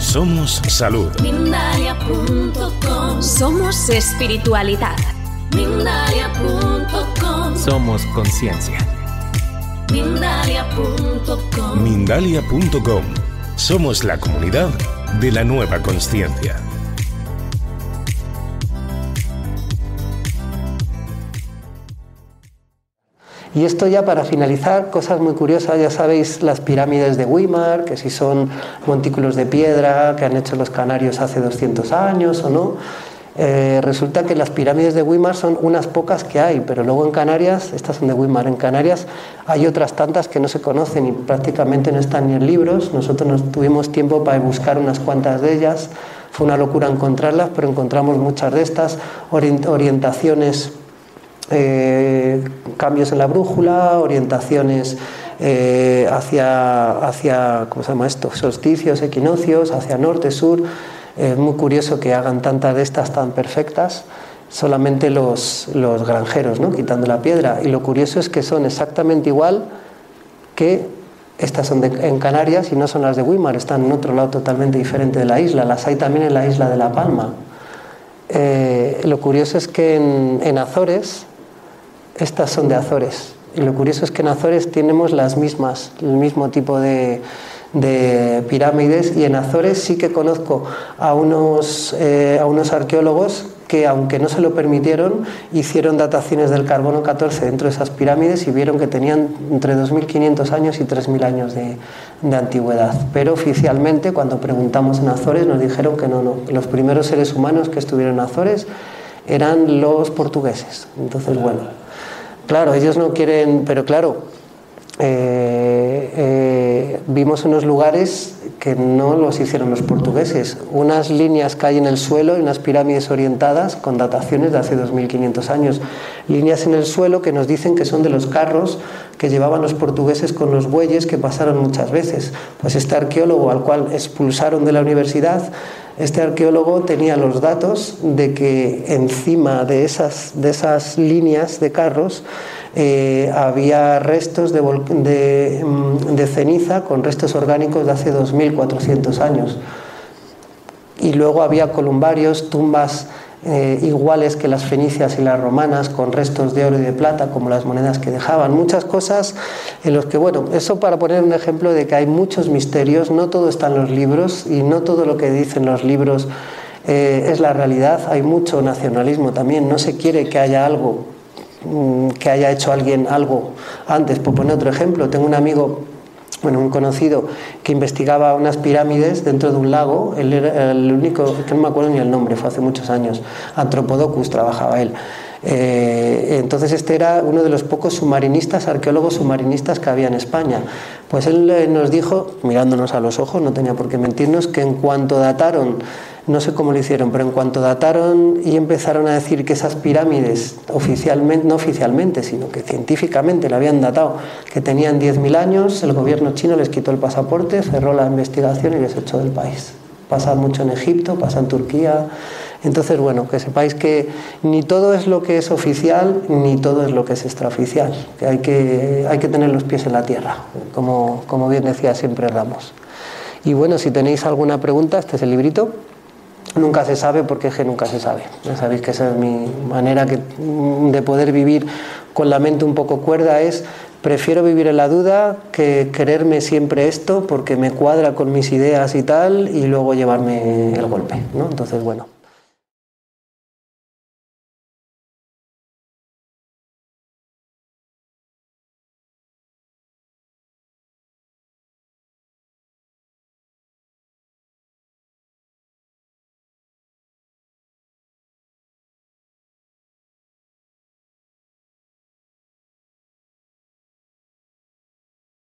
Somos salud. Mindalia.com. Somos espiritualidad. Mindalia.com. Somos conciencia. Mindalia.com. Mindalia.com. Somos la comunidad de la nueva consciencia. Y esto ya para finalizar, cosas muy curiosas, ya sabéis las pirámides de Weimar, que si son montículos de piedra que han hecho los canarios hace 200 años o no. Resulta que las pirámides de Weimar son unas pocas que hay, pero luego en Canarias, estas son de Weimar, en Canarias hay otras tantas que no se conocen y prácticamente no están ni en libros. Nosotros nos tuvimos tiempo para buscar unas cuantas de ellas, fue una locura encontrarlas, pero encontramos muchas de estas orientaciones, cambios en la brújula, orientaciones hacia ¿cómo se llama esto? Solsticios, equinoccios, hacia norte, sur. Es muy curioso que hagan tantas de estas tan perfectas, solamente los granjeros, ¿no? Quitando la piedra. Y lo curioso es que son exactamente igual que estas son en Canarias y no son las de Weimar, están en otro lado totalmente diferente de la isla. Las hay también en la isla de La Palma. Lo curioso es que en Azores, estas son de Azores. Y lo curioso es que en Azores tenemos las mismas, el mismo tipo de pirámides, y en Azores sí que conozco a unos arqueólogos que, aunque no se lo permitieron, hicieron dataciones del carbono 14 dentro de esas pirámides y vieron que tenían entre 2.500 años y 3.000 años de antigüedad. Pero oficialmente, cuando preguntamos en Azores, nos dijeron que no. Los primeros seres humanos que estuvieron en Azores eran los portugueses. Entonces, bueno, claro, ellos no quieren, pero claro, vimos unos lugares que no los hicieron los portugueses, unas líneas que hay en el suelo y unas pirámides orientadas con dataciones de hace 2.500 años, líneas en el suelo que nos dicen que son de los carros que llevaban los portugueses con los bueyes que pasaron muchas veces. Pues este arqueólogo, al cual expulsaron de la universidad, este arqueólogo tenía los datos de que encima de esas líneas de carros había restos de ceniza con restos orgánicos de hace 2.400 años. Y luego había columbarios, tumbas iguales que las fenicias y las romanas, con restos de oro y de plata, como las monedas que dejaban. Muchas cosas en los que, bueno, eso para poner un ejemplo de que hay muchos misterios, no todo está en los libros y no todo lo que dicen los libros es la realidad. Hay mucho nacionalismo también, no se quiere que haya algo, que haya hecho alguien algo antes. Por poner otro ejemplo, tengo un amigo, un conocido, que investigaba unas pirámides dentro de un lago. Él era el único, que no me acuerdo ni el nombre, fue hace muchos años, Antropodocus trabajaba él. Entonces este era uno de los pocos submarinistas, arqueólogos submarinistas que había en España. Pues él nos dijo, mirándonos a los ojos, no tenía por qué mentirnos, que en cuanto dataron, no sé cómo lo hicieron, pero en cuanto dataron y empezaron a decir que esas pirámides oficialmente, no oficialmente, sino que científicamente le habían datado, que tenían 10.000 años, el gobierno chino les quitó el pasaporte, cerró la investigación y les echó del país. Pasa mucho en Egipto, pasa en Turquía. Entonces, bueno, que sepáis que ni todo es lo que es oficial, ni todo es lo que es extraoficial, que hay que tener los pies en la tierra, como bien decía siempre Ramos. Y bueno, si tenéis alguna pregunta, este es el librito. Nunca se sabe, porque es que nunca se sabe. Ya sabéis que esa es mi manera de poder vivir con la mente un poco cuerda, es prefiero vivir en la duda que creerme siempre esto porque me cuadra con mis ideas y tal, y luego llevarme el golpe, ¿no? Entonces, bueno.